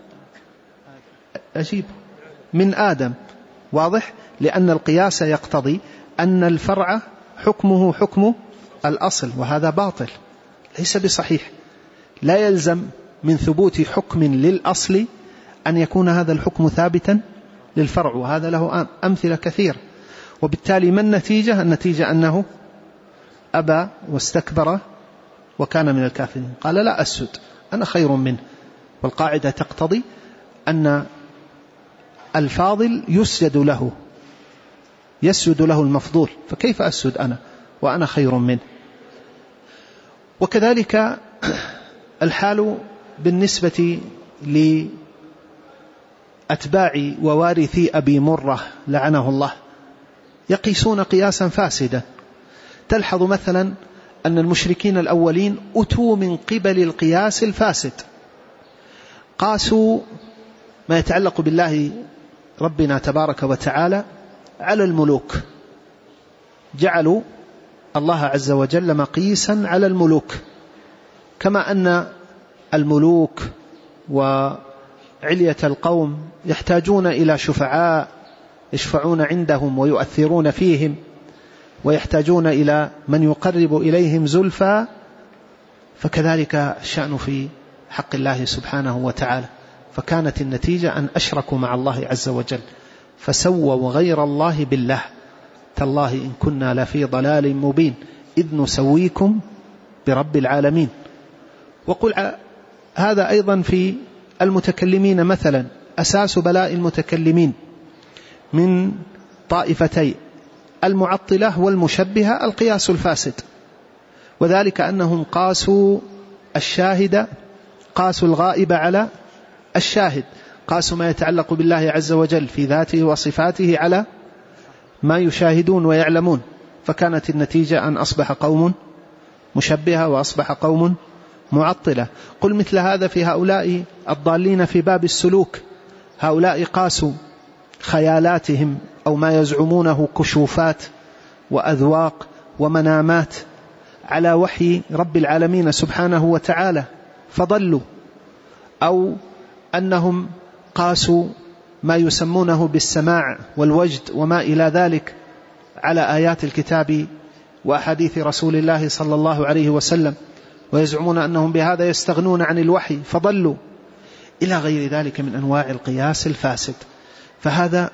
أجيب من آدم. واضح؟ لأن القياس يقتضي أن الفرع حكمه حكم الأصل، وهذا باطل ليس بصحيح. لا يلزم من ثبوت حكم للأصل أن يكون هذا الحكم ثابتا للفرع، وهذا له أمثلة كثير. وبالتالي ما النتيجة؟ النتيجة أنه أبى واستكبر وكان من الكافرين. قال: لا أسجد، أنا خير منه. والقاعدة تقتضي أن الفاضل يسجد له، يسجد له المفضول، فكيف أسجد أنا وأنا خير منه؟ وكذلك الحال بالنسبة لأتباع ووارثي أبي مرة لعنه الله، يقيسون قياسا فاسدا. تلحظ مثلا أن المشركين الأولين أتوا من قبل القياس الفاسد، قاسوا ما يتعلق بالله ربنا تبارك وتعالى على الملوك، جعلوا الله عز وجل مقيسا على الملوك، كما أن الملوك وعلية القوم يحتاجون إلى شفعاء يشفعون عندهم ويؤثرون فيهم، ويحتاجون إلى من يقرب إليهم زلفى، فكذلك الشأن في حق الله سبحانه وتعالى. فكانت النتيجة أن أشركوا مع الله عز وجل، فسووا غير الله بالله. تالله إن كنا لفي ضلال مبين إذ نسويكم برب العالمين. وقل هذا أيضا في المتكلمين مثلا. أساس بلاء المتكلمين من طائفتي المعطلة والمشبهة القياس الفاسد، وذلك أنهم قاسوا الشاهد قاسوا الغائب على الشاهد، قاسوا ما يتعلق بالله عز وجل في ذاته وصفاته على ما يشاهدون ويعلمون، فكانت النتيجة أن أصبح قوم مشبهة وأصبح قوم معطلة. قل مثل هذا في هؤلاء الضالين في باب السلوك، هؤلاء قاسوا خيالاتهم أو ما يزعمونه كشوفات وأذواق ومنامات على وحي رب العالمين سبحانه وتعالى فضلوا، أو أنهم قاسوا ما يسمونه بالسماع والوجد وما إلى ذلك على آيات الكتاب وأحاديث رسول الله صلى الله عليه وسلم، ويزعمون أنهم بهذا يستغنون عن الوحي فضلوا، إلى غير ذلك من أنواع القياس الفاسد. فهذا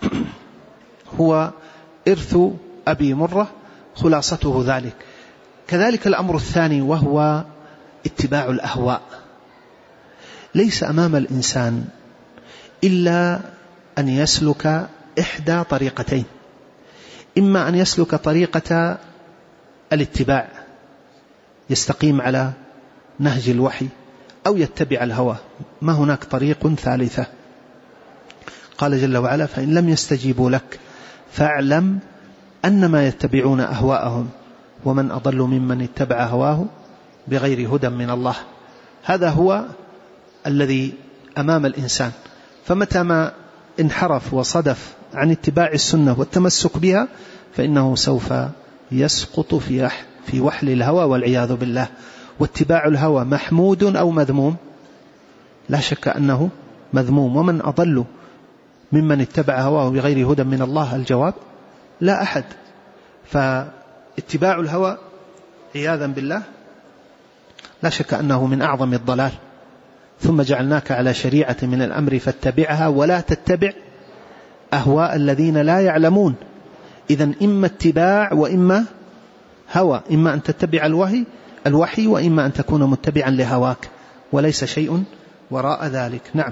هو إرث أبي مرة، خلاصته ذلك. كذلك الأمر الثاني وهو اتباع الأهواء. ليس أمام الإنسان إلا أن يسلك إحدى طريقتين، إما أن يسلك طريقة الاتباع يستقيم على نهج الوحي، أو يتبع الهوى، ما هناك طريق ثالثة. قال جل وعلا: فإن لم يستجيبوا لك فاعلم أنما يتبعون أهواءهم ومن أضل ممن اتبع هواه بغير هدى من الله. هذا هو الذي أمام الإنسان، فمتى ما انحرف وصدف عن اتباع السنة والتمسك بها فإنه سوف يسقط في في وحل الهوى والعياذ بالله. واتباع الهوى محمود أو مذموم؟ لا شك أنه مذموم. ومن أضل ممن اتبع هواه بغير هدى من الله؟ الجواب: لا أحد. فاتباع الهوى عياذا بالله لا شك أنه من أعظم الضلال. ثم جعلناك على شريعة من الأمر فاتبعها ولا تتبع أهواء الذين لا يعلمون. إذن إما اتباع وإما هوى، إما أن تتبع الوحي الوحي وإما أن تكون متبعا لهواك، وليس شيء وراء ذلك. نعم.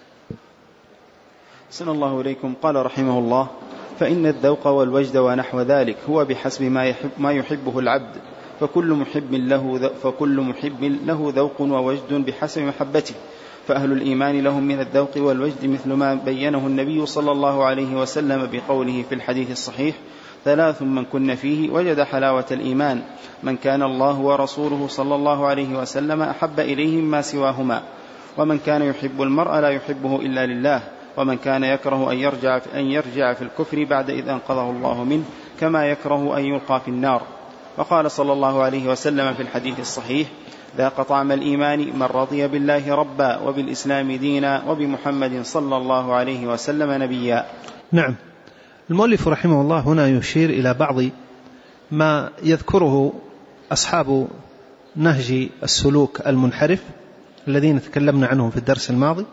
صلى الله إليكم. قال رحمه الله: فإن الذوق والوجد ونحو ذلك هو بحسب ما يحب ما يحبه العبد، فكل محب له فكل محب له ذوق ووجد بحسب محبته، فأهل الإيمان لهم من الذوق والوجد مثل ما بينه النبي صلى الله عليه وسلم بقوله في الحديث الصحيح: ثلاث من كن فيه وجد حلاوة الإيمان: من كان الله ورسوله صلى الله عليه وسلم أحب إليه مما سواهما، ومن كان يحب المرء لا يحبه إلا لله، ومن كان يكره أن يرجع, أن يرجع في الكفر بعد إذ أنقذه الله منه، كما يكره أن يلقى في النار. وقال صلى الله عليه وسلم في الحديث الصحيح: ذاق طعم الإيمان من رضي بالله ربا وبالإسلام دينا وبمحمد صلى الله عليه وسلم نبيا. نعم. المؤلف رحمه الله هنا يشير إلى بعض ما يذكره أصحاب نهج السلوك المنحرف الذين تكلمنا عنهم في الدرس الماضي،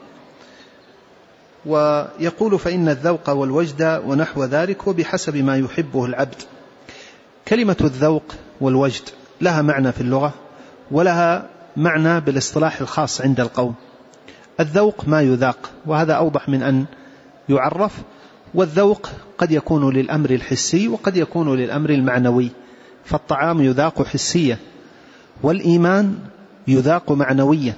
ويقول: فإن الذوق والوجد ونحو ذلك وبحسب ما يحبه العبد. كلمة الذوق والوجد لها معنى في اللغة ولها معنى بالاصطلاح الخاص عند القوم. الذوق ما يذاق، وهذا أوضح من أن يعرف. والذوق قد يكون للأمر الحسي وقد يكون للأمر المعنوي، فالطعام يذاق حسيا والإيمان يذاق معنويا.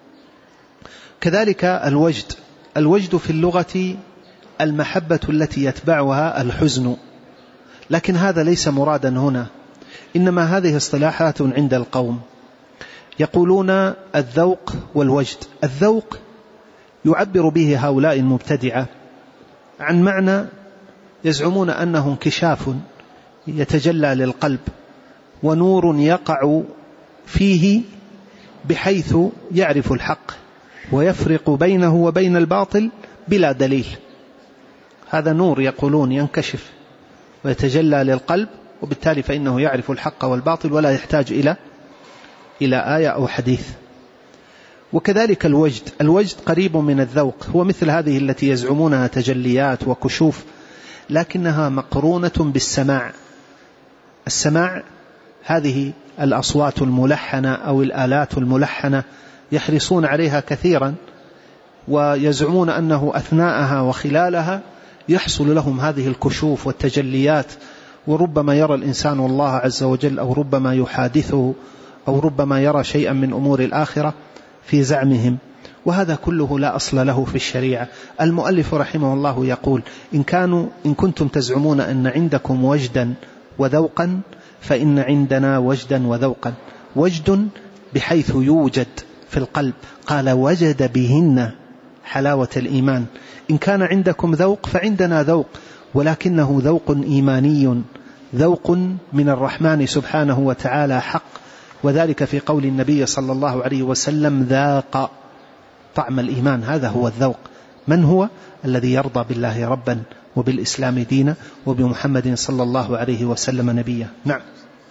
كذلك الوجد، الوجد في اللغة المحبة التي يتبعها الحزن، لكن هذا ليس مرادا هنا، إنما هذه اصطلاحات عند القوم يقولون الذوق والوجد. الذوق يعبر به هؤلاء المبتدعة عن معنى يزعمون أنه انكشاف يتجلى للقلب ونور يقع فيه بحيث يعرف الحق ويفرق بينه وبين الباطل بلا دليل. هذا نور يقولون ينكشف ويتجلى للقلب، وبالتالي فإنه يعرف الحق والباطل ولا يحتاج إلى إلى آية أو حديث. وكذلك الوجد، الوجد قريب من الذوق، هو مثل هذه التي يزعمونها تجليات وكشوف، لكنها مقرونة بالسماع. السماع هذه الأصوات الملحنة أو الآلات الملحنة يحرصون عليها كثيرا، ويزعمون أنه أثناءها وخلالها يحصل لهم هذه الكشوف والتجليات، وربما يرى الإنسان الله عز وجل، أو ربما يحادثه، أو ربما يرى شيئا من أمور الآخرة في زعمهم، وهذا كله لا أصل له في الشريعة. المؤلف رحمه الله يقول: إن كانوا إن كنتم تزعمون أن عندكم وجدا وذوقا فإن عندنا وجدا وذوقا. وجد بحيث يوجد في القلب، قال: وجد بهن حلاوة الإيمان. إن كان عندكم ذوق فعندنا ذوق، ولكنه ذوق إيماني، ذوق من الرحمن سبحانه وتعالى حق، وذلك في قول النبي صلى الله عليه وسلم: ذاق طعم الإيمان. هذا هو الذوق. من هو؟ الذي يرضى بالله ربا وبالإسلام دينا وبمحمد صلى الله عليه وسلم نبيا. نعم.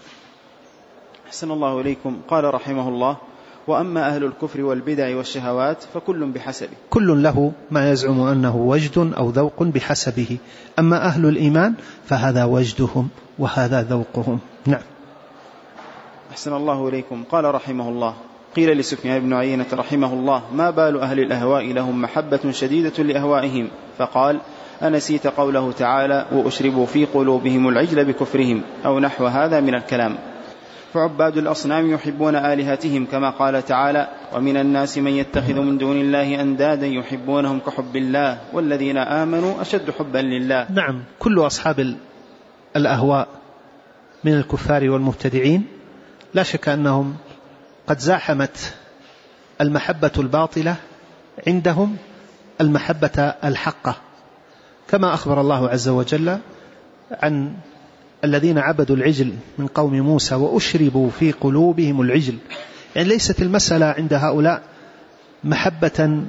أحسن الله إليكم. قال رحمه الله: وأما أهل الكفر والبدع والشهوات فكل بحسبه. كل له ما يزعم أنه وجد أو ذوق بحسبه. أما أهل الإيمان فهذا وجدهم وهذا ذوقهم. نعم. أحسن الله إليكم. قال رحمه الله: قيل لسفيان بن عيينة رحمه الله: ما بال أهل الأهواء لهم محبة شديدة لأهوائهم؟ فقال: أنسيت قوله تعالى: وأشربوا في قلوبهم العجل بكفرهم، أو نحو هذا من الكلام. فعباد الأصنام يحبون آلهتهم، كما قال تعالى: ومن الناس من يتخذ من دون الله أندادا يحبونهم كحب الله والذين آمنوا أشد حبا لله. نعم، كل أصحاب الأهواء من الكفار والمبتدعين لا شك أنهم قد زاحمت المحبة الباطلة عندهم المحبة الحقة، كما أخبر الله عز وجل عن الذين عبدوا العجل من قوم موسى: وأشربوا في قلوبهم العجل. يعني ليست المسألة عند هؤلاء محبة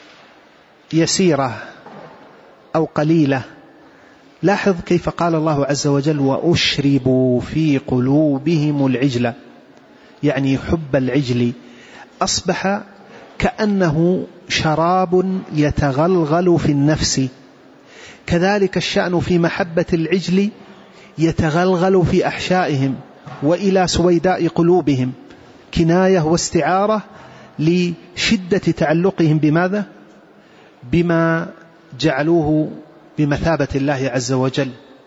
يسيرة أو قليلة. لاحظ كيف قال الله عز وجل: وأشربوا في قلوبهم العجل، يعني حب العجل أصبح كأنه شراب يتغلغل في النفس. كذلك الشأن في محبة العجل يتغلغل في أحشائهم وإلى سويداء قلوبهم، كناية واستعارة لشدة تعلقهم بماذا؟ بما جعلوه بمثابة الله عز وجل،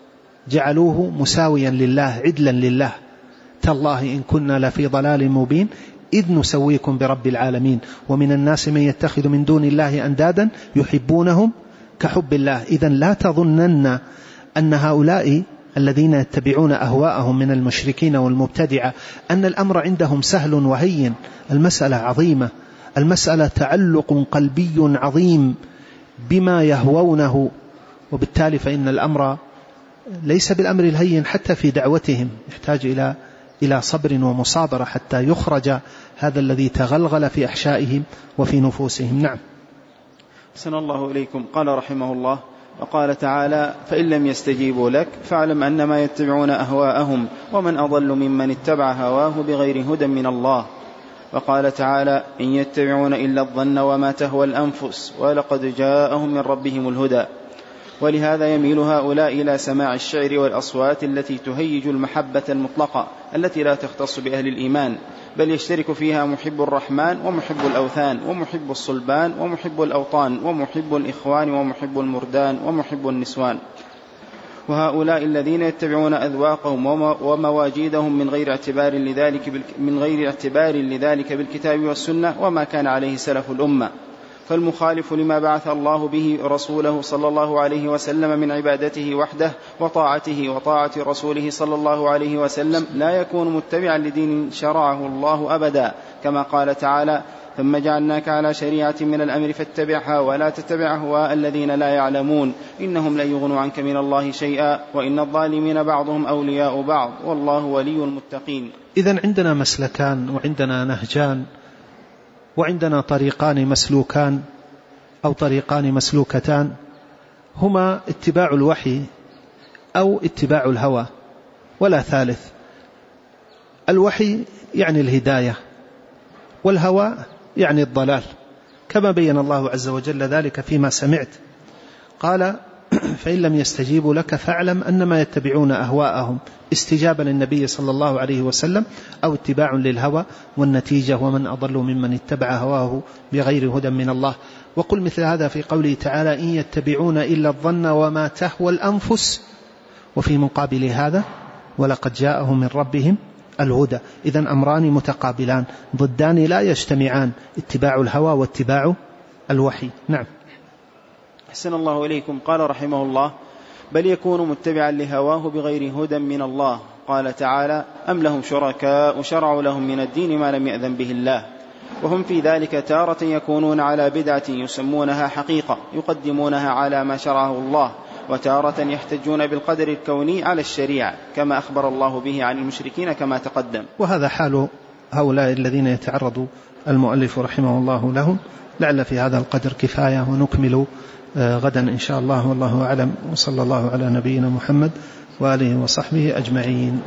جعلوه مساويا لله، عدلا لله. تالله إن كنا لفي ضلال مبين إذ نسويكم برب العالمين ومن الناس من يتخذ من دون الله أندادا يحبونهم كحب الله. إذن لا تظنن أن هؤلاء الذين يتبعون أهواءهم من المشركين والمبتدعة أن الأمر عندهم سهل وهين. المسألة عظيمة، المسألة تعلق قلبي عظيم بما يهوونه، وبالتالي فإن الأمر ليس بالأمر الهين حتى في دعوتهم، يحتاج إلى إلى صبر ومصابرة حتى يخرج هذا الذي تغلغل في أحشائهم وفي نفوسهم. نعم. أحسن الله إليكم. قال رحمه الله: وقال تعالى: فإن لم يستجيبوا لك فاعلم أنما يتبعون أهواءهم ومن أضل ممن اتبع هواه بغير هدى من الله. وقال تعالى: إن يتبعون إلا الظن وما تهوى الأنفس ولقد جاءهم من ربهم الهدى. ولهذا يميل هؤلاء إلى سماع الشعر والأصوات التي تهيج المحبة المطلقة التي لا تختص بأهل الإيمان، بل يشترك فيها محب الرحمن ومحب الأوثان ومحب الصلبان ومحب الأوطان ومحب الإخوان ومحب المردان ومحب النسوان. وهؤلاء الذين يتبعون أذواقهم ومواجيدهم من غير اعتبار لذلك من غير اعتبار لذلك بالكتاب والسنة وما كان عليه سلف الأمة، فالمخالف لما بعث الله به رسوله صلى الله عليه وسلم من عبادته وحده وطاعته وطاعة رسوله صلى الله عليه وسلم لا يكون متبعا لدين شرعه الله أبدا، كما قال تعالى: ثم جعلناك على شريعة من الأمر فاتبعها ولا تتبع أهواء الذين لا يعلمون إنهم لن يغنوا عنك من الله شيئا وإن الظالمين بعضهم أولياء بعض والله ولي المتقين. إذن عندنا مسلكان وعندنا نهجان وعندنا طريقان مسلوكان أو طريقان مسلوكتان، هما اتباع الوحي أو اتباع الهوى ولا ثالث. الوحي يعني الهداية، والهوى يعني الضلال، كما بين الله عز وجل ذلك فيما سمعت. قال فإن لم يستجيبوا لك فاعلم أنما يتبعون أهواءهم، استجابة للنبي صلى الله عليه وسلم أو اتباع للهوى، والنتيجة ومن أضل ممن اتبع هواه بغير هدى من الله. وقل مثل هذا في قوله تعالى إن يتبعون إلا الظن وما تهوى الأنفس، وفي مقابل هذا ولقد جاءهم من ربهم الهدى. إذن أمران متقابلان ضدان لا يجتمعان، اتباع الهوى واتباع الوحي. نعم. أحسن الله إليكم. قال رحمه الله بل يكون متبعا لهواه بغير هدى من الله. قال تعالى أم لهم شركاء شرعوا لهم من الدين ما لم يأذن به الله، وهم في ذلك تارة يكونون على بدعة يسمونها حقيقة يقدمونها على ما شرعه الله، وتارة يحتجون بالقدر الكوني على الشريعة كما أخبر الله به عن المشركين كما تقدم. وهذا حال هؤلاء الذين يتعرض المؤلف رحمه الله لهم. لعل في هذا القدر كفاية، ونكمل غدا إن شاء الله، والله أعلم، وصلى الله على نبينا محمد وآله وصحبه أجمعين.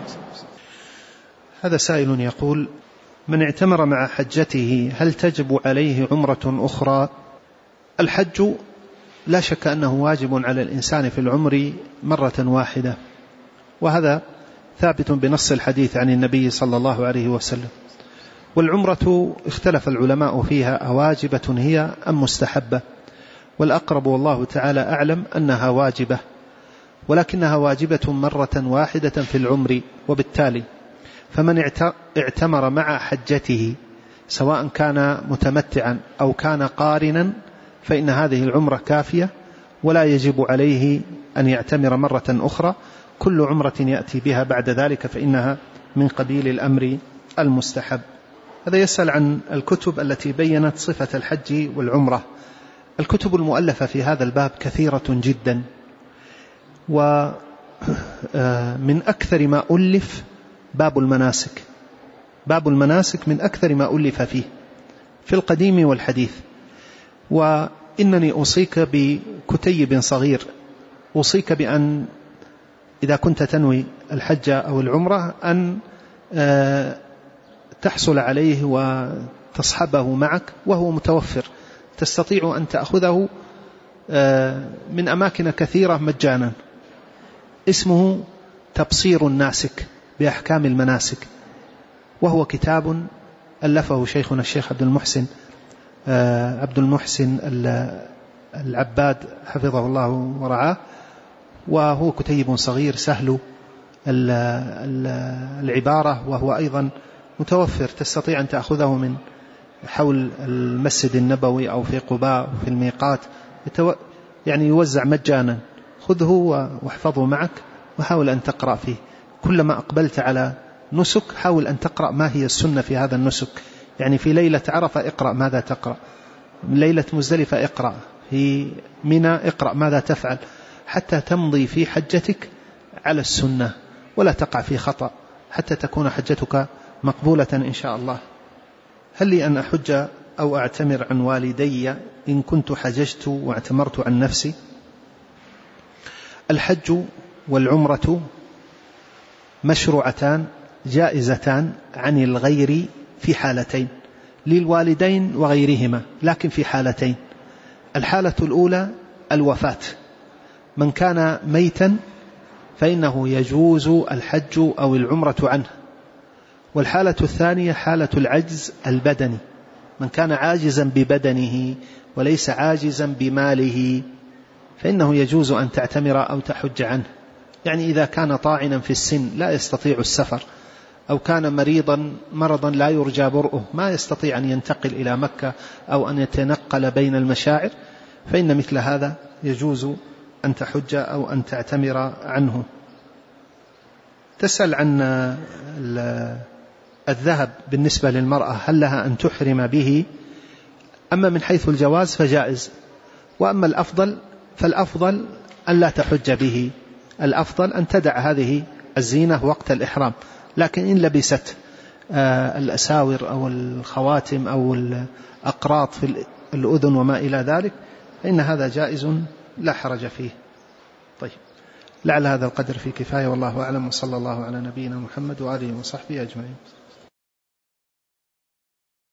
هذا سائل يقول من اعتمر مع حجته هل تجب عليه عمرة أخرى؟ الحج لا شك أنه واجب على الإنسان في العمر مرة واحدة، وهذا ثابت بنص الحديث عن النبي صلى الله عليه وسلم. والعمرة اختلف العلماء فيها أواجبة هي أم مستحبة، والأقرب والله تعالى أعلم أنها واجبة، ولكنها واجبة مرة واحدة في العمر. وبالتالي فمن اعتمر مع حجته سواء كان متمتعا أو كان قارنا فإن هذه العمرة كافية، ولا يجب عليه أن يعتمر مرة أخرى. كل عمرة يأتي بها بعد ذلك فإنها من قبيل الأمر المستحب. هذا يسأل عن الكتب التي بيّنت صفة الحج والعمرة. الكتب المؤلفة في هذا الباب كثيرة جدا، ومن أكثر ما ألف باب المناسك. باب المناسك من أكثر ما ألف فيه في القديم والحديث. وإنني أوصيك بكتيب صغير، أوصيك بأن إذا كنت تنوي الحج أو العمرة أن تحصل عليه وتصحبه معك، وهو متوفر، تستطيع أن تأخذه من أماكن كثيرة مجانا. اسمه تبصير الناسك بأحكام المناسك، وهو كتاب ألفه شيخنا الشيخ عبد المحسن عبد المحسن العباد حفظه الله ورعاه، وهو كتيب صغير سهل العبارة، وهو أيضا متوفر، تستطيع أن تأخذه من حول المسجد النبوي أو في قباء أو في الميقات، يعني يوزع مجانا. خذه واحفظه معك وحاول أن تقرأ فيه. كلما أقبلت على نسك حاول أن تقرأ ما هي السنة في هذا النسك. يعني في ليلة عرفة اقرأ ماذا تقرأ، ليلة مزدلفة اقرأ، في منى اقرأ ماذا تفعل، حتى تمضي في حجتك على السنة ولا تقع في خطأ، حتى تكون حجتك مقبولة إن شاء الله. هل لي أن أحج أو أعتمر عن والدي إن كنت حججت واعتمرت عن نفسي؟ الحج والعمرة مشروعتان جائزتان عن الغير في حالتين، للوالدين وغيرهما، لكن في حالتين. الحالة الأولى الوفاة، من كان ميتا فإنه يجوز الحج أو العمرة عنه. والحالة الثانية حالة العجز البدني، من كان عاجزا ببدنه وليس عاجزا بماله فإنه يجوز أن تعتمر أو تحج عنه. يعني إذا كان طاعنا في السن لا يستطيع السفر، أو كان مريضا مرضا لا يرجى برؤه ما يستطيع أن ينتقل إلى مكة أو أن يتنقل بين المشاعر، فإن مثل هذا يجوز أن تحج أو أن تعتمر عنه. تسأل عن الذهب بالنسبة للمرأة، هل لها أن تحرم به؟ أما من حيث الجواز فجائز، وأما الأفضل فالأفضل أن لا تحج به، الأفضل أن تدع هذه الزينة وقت الإحرام. لكن إن لبست الأساور أو الخواتم أو الأقراط في الأذن وما إلى ذلك فإن هذا جائز لا حرج فيه. طيب، لعل هذا القدر في كفاية، والله أعلم، وصلى الله على نبينا محمد وآله وصحبه أجمعين.